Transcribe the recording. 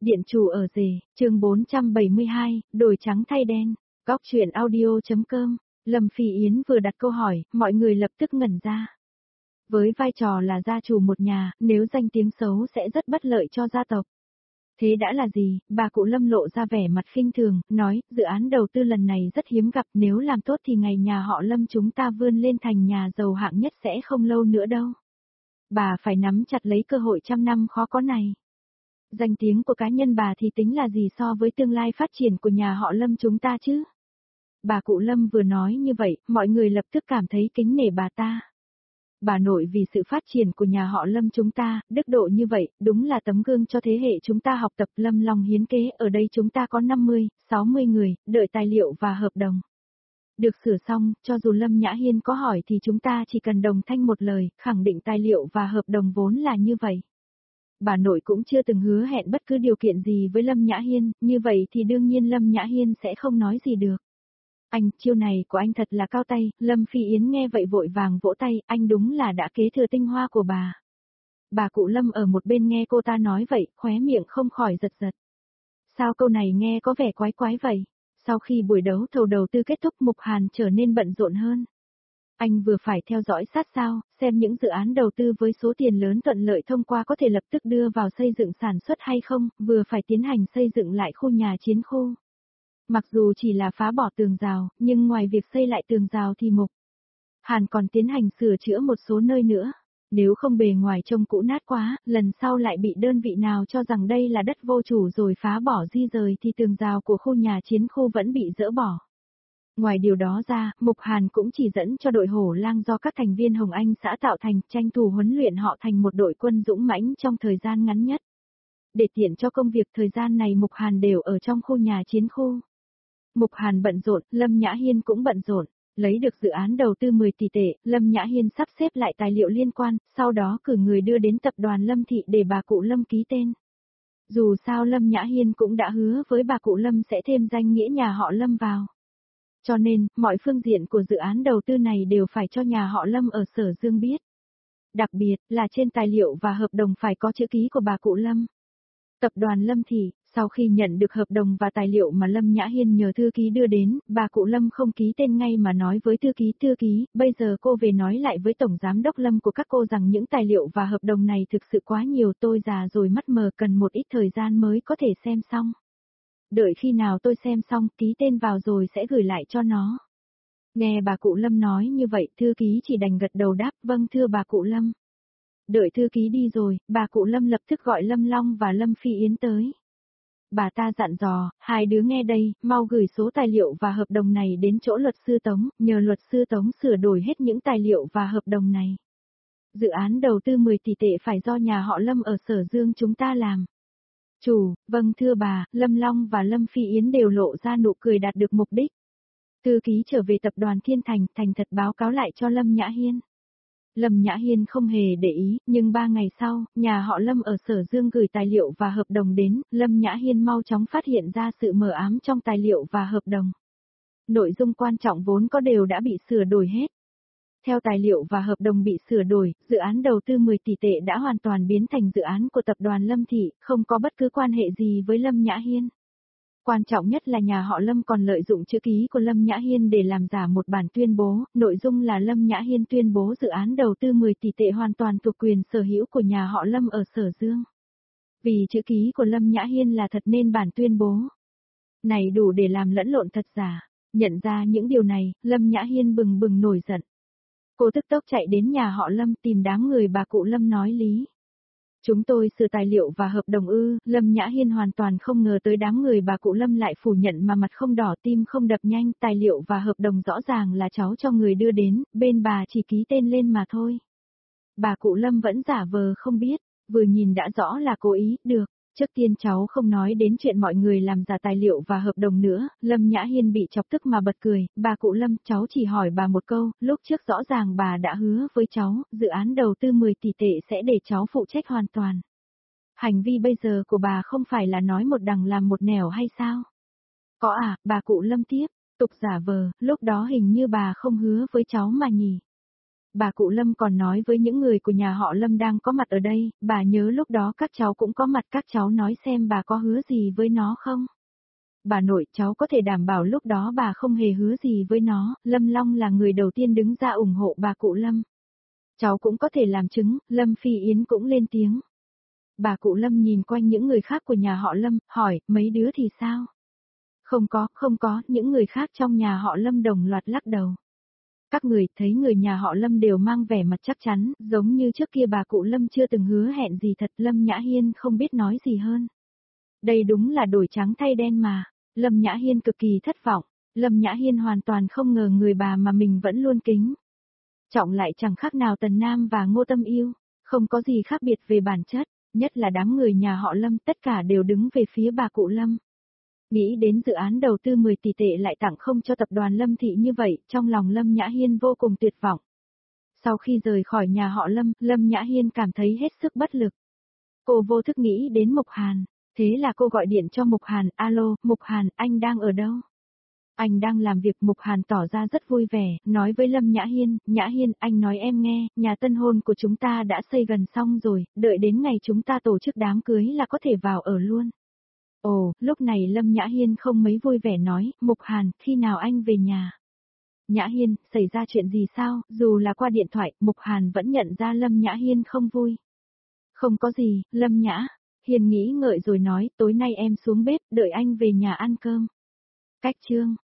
Điện chủ ở rể, chương 472, đổi trắng thay đen, góc chuyện audio.com, Lâm Phi Yến vừa đặt câu hỏi, mọi người lập tức ngẩn ra. Với vai trò là gia chủ một nhà, nếu danh tiếng xấu sẽ rất bất lợi cho gia tộc. Thế đã là gì, bà cụ Lâm lộ ra vẻ mặt khinh thường, nói, dự án đầu tư lần này rất hiếm gặp, nếu làm tốt thì ngày nhà họ Lâm chúng ta vươn lên thành nhà giàu hạng nhất sẽ không lâu nữa đâu. Bà phải nắm chặt lấy cơ hội trăm năm khó có này. Danh tiếng của cá nhân bà thì tính là gì so với tương lai phát triển của nhà họ Lâm chúng ta chứ? Bà cụ Lâm vừa nói như vậy, mọi người lập tức cảm thấy kính nể bà ta. Bà nội vì sự phát triển của nhà họ Lâm chúng ta, đức độ như vậy, đúng là tấm gương cho thế hệ chúng ta học tập. Lâm lòng hiến kế, ở đây chúng ta có 50, 60 người, đợi tài liệu và hợp đồng. Được sửa xong, cho dù Lâm Nhã Hiên có hỏi thì chúng ta chỉ cần đồng thanh một lời, khẳng định tài liệu và hợp đồng vốn là như vậy. Bà nội cũng chưa từng hứa hẹn bất cứ điều kiện gì với Lâm Nhã Hiên, như vậy thì đương nhiên Lâm Nhã Hiên sẽ không nói gì được. Anh, chiêu này của anh thật là cao tay, Lâm Phi Yến nghe vậy vội vàng vỗ tay, anh đúng là đã kế thừa tinh hoa của bà. Bà cụ Lâm ở một bên nghe cô ta nói vậy, khóe miệng không khỏi giật giật. Sao câu này nghe có vẻ quái quái vậy? Sau khi buổi đấu thầu đầu tư kết thúc, Mục Hàn trở nên bận rộn hơn. Anh vừa phải theo dõi sát sao, xem những dự án đầu tư với số tiền lớn thuận lợi thông qua có thể lập tức đưa vào xây dựng sản xuất hay không, vừa phải tiến hành xây dựng lại khu nhà chiến khu. Mặc dù chỉ là phá bỏ tường rào, nhưng ngoài việc xây lại tường rào thì Mục Hàn còn tiến hành sửa chữa một số nơi nữa. Nếu không bề ngoài trông cũ nát quá, lần sau lại bị đơn vị nào cho rằng đây là đất vô chủ rồi phá bỏ di rời thì tường rào của khu nhà chiến khu vẫn bị dỡ bỏ. Ngoài điều đó ra, Mục Hàn cũng chỉ dẫn cho đội Hổ Lang do các thành viên Hồng Anh xã tạo thành, tranh thủ huấn luyện họ thành một đội quân dũng mãnh trong thời gian ngắn nhất. Để tiện cho công việc thời gian này Mục Hàn đều ở trong khu nhà chiến khu. Mục Hàn bận rộn, Lâm Nhã Hiên cũng bận rộn. Lấy được dự án đầu tư 10 tỷ tệ, Lâm Nhã Hiên sắp xếp lại tài liệu liên quan, sau đó cử người đưa đến tập đoàn Lâm Thị để bà cụ Lâm ký tên. Dù sao Lâm Nhã Hiên cũng đã hứa với bà cụ Lâm sẽ thêm danh nghĩa nhà họ Lâm vào. Cho nên, mọi phương diện của dự án đầu tư này đều phải cho nhà họ Lâm ở Sở Dương biết. Đặc biệt là trên tài liệu và hợp đồng phải có chữ ký của bà cụ Lâm. Tập đoàn Lâm Thị, sau khi nhận được hợp đồng và tài liệu mà Lâm Nhã Hiên nhờ thư ký đưa đến, bà cụ Lâm không ký tên ngay mà nói với thư ký, bây giờ cô về nói lại với Tổng Giám đốc Lâm của các cô rằng những tài liệu và hợp đồng này thực sự quá nhiều, tôi già rồi mắt mờ cần một ít thời gian mới có thể xem xong. Đợi khi nào tôi xem xong, ký tên vào rồi sẽ gửi lại cho nó. Nghe bà cụ Lâm nói như vậy, thư ký chỉ đành gật đầu đáp, vâng thưa bà cụ Lâm. Đợi thư ký đi rồi, bà cụ Lâm lập tức gọi Lâm Long và Lâm Phi Yến tới. Bà ta dặn dò, hai đứa nghe đây, mau gửi số tài liệu và hợp đồng này đến chỗ luật sư Tống, nhờ luật sư Tống sửa đổi hết những tài liệu và hợp đồng này. Dự án đầu tư 10 tỷ tệ phải do nhà họ Lâm ở Sở Dương chúng ta làm. Chủ, vâng thưa bà, Lâm Long và Lâm Phi Yến đều lộ ra nụ cười đạt được mục đích. Thư ký trở về tập đoàn Thiên Thành, thành thật báo cáo lại cho Lâm Nhã Hiên. Lâm Nhã Hiên không hề để ý, nhưng 3 ngày sau, nhà họ Lâm ở Sở Dương gửi tài liệu và hợp đồng đến, Lâm Nhã Hiên mau chóng phát hiện ra sự mờ ám trong tài liệu và hợp đồng. Nội dung quan trọng vốn có đều đã bị sửa đổi hết. Theo tài liệu và hợp đồng bị sửa đổi, dự án đầu tư 10 tỷ tệ đã hoàn toàn biến thành dự án của tập đoàn Lâm Thị, không có bất cứ quan hệ gì với Lâm Nhã Hiên. Quan trọng nhất là nhà họ Lâm còn lợi dụng chữ ký của Lâm Nhã Hiên để làm giả một bản tuyên bố, nội dung là Lâm Nhã Hiên tuyên bố dự án đầu tư 10 tỷ tệ hoàn toàn thuộc quyền sở hữu của nhà họ Lâm ở Sở Dương. Vì chữ ký của Lâm Nhã Hiên là thật nên bản tuyên bố này đủ để làm lẫn lộn thật giả. Nhận ra những điều này, Lâm Nhã Hiên bừng bừng nổi giận. Cô tức tốc chạy đến nhà họ Lâm tìm đám người bà cụ Lâm nói lý. Chúng tôi sửa tài liệu và hợp đồng ư, Lâm Nhã Hiên hoàn toàn không ngờ tới đám người bà cụ Lâm lại phủ nhận mà mặt không đỏ tim không đập nhanh, tài liệu và hợp đồng rõ ràng là cháu cho người đưa đến, bên bà chỉ ký tên lên mà thôi. Bà cụ Lâm vẫn giả vờ không biết, vừa nhìn đã rõ là cố ý, được. Trước tiên cháu không nói đến chuyện mọi người làm giả tài liệu và hợp đồng nữa, Lâm Nhã Hiên bị chọc tức mà bật cười, bà cụ Lâm, cháu chỉ hỏi bà một câu, lúc trước rõ ràng bà đã hứa với cháu, dự án đầu tư 10 tỷ tệ sẽ để cháu phụ trách hoàn toàn. Hành vi bây giờ của bà không phải là nói một đằng làm một nẻo hay sao? Có à, bà cụ Lâm tiếp, tục giả vờ, lúc đó hình như bà không hứa với cháu mà nhỉ? Bà cụ Lâm còn nói với những người của nhà họ Lâm đang có mặt ở đây, bà nhớ lúc đó các cháu cũng có mặt, các cháu nói xem bà có hứa gì với nó không? Bà nội, cháu có thể đảm bảo lúc đó bà không hề hứa gì với nó, Lâm Long là người đầu tiên đứng ra ủng hộ bà cụ Lâm. Cháu cũng có thể làm chứng, Lâm Phi Yến cũng lên tiếng. Bà cụ Lâm nhìn quanh những người khác của nhà họ Lâm, hỏi, mấy đứa thì sao? Không có, những người khác trong nhà họ Lâm đồng loạt lắc đầu. Các người thấy người nhà họ Lâm đều mang vẻ mặt chắc chắn, giống như trước kia bà cụ Lâm chưa từng hứa hẹn gì thật, Lâm Nhã Hiên không biết nói gì hơn. Đây đúng là đổi trắng thay đen mà. Lâm Nhã Hiên cực kỳ thất vọng. Lâm Nhã Hiên hoàn toàn không ngờ người bà mà mình vẫn luôn kính trọng lại chẳng khác nào Tần Nam và Ngô Tâm Yêu, không có gì khác biệt về bản chất, nhất là đám người nhà họ Lâm tất cả đều đứng về phía bà cụ Lâm. Nghĩ đến dự án đầu tư 10 tỷ tệ lại tặng không cho tập đoàn Lâm Thị như vậy, trong lòng Lâm Nhã Hiên vô cùng tuyệt vọng. Sau khi rời khỏi nhà họ Lâm, Lâm Nhã Hiên cảm thấy hết sức bất lực. Cô vô thức nghĩ đến Mục Hàn, thế là cô gọi điện cho Mục Hàn, alo, Mục Hàn, anh đang ở đâu? Anh đang làm việc. Mục Hàn tỏ ra rất vui vẻ, nói với Lâm Nhã Hiên, anh nói em nghe, nhà tân hôn của chúng ta đã xây gần xong rồi, đợi đến ngày chúng ta tổ chức đám cưới là có thể vào ở luôn. Ồ, lúc này Lâm Nhã Hiên không mấy vui vẻ nói, Mục Hàn, khi nào anh về nhà? Nhã Hiên, xảy ra chuyện gì sao? Dù là qua điện thoại, Mục Hàn vẫn nhận ra Lâm Nhã Hiên không vui. Không có gì, Lâm Nhã Hiên nghĩ ngợi rồi nói, tối nay em xuống bếp, đợi anh về nhà ăn cơm. Cách chương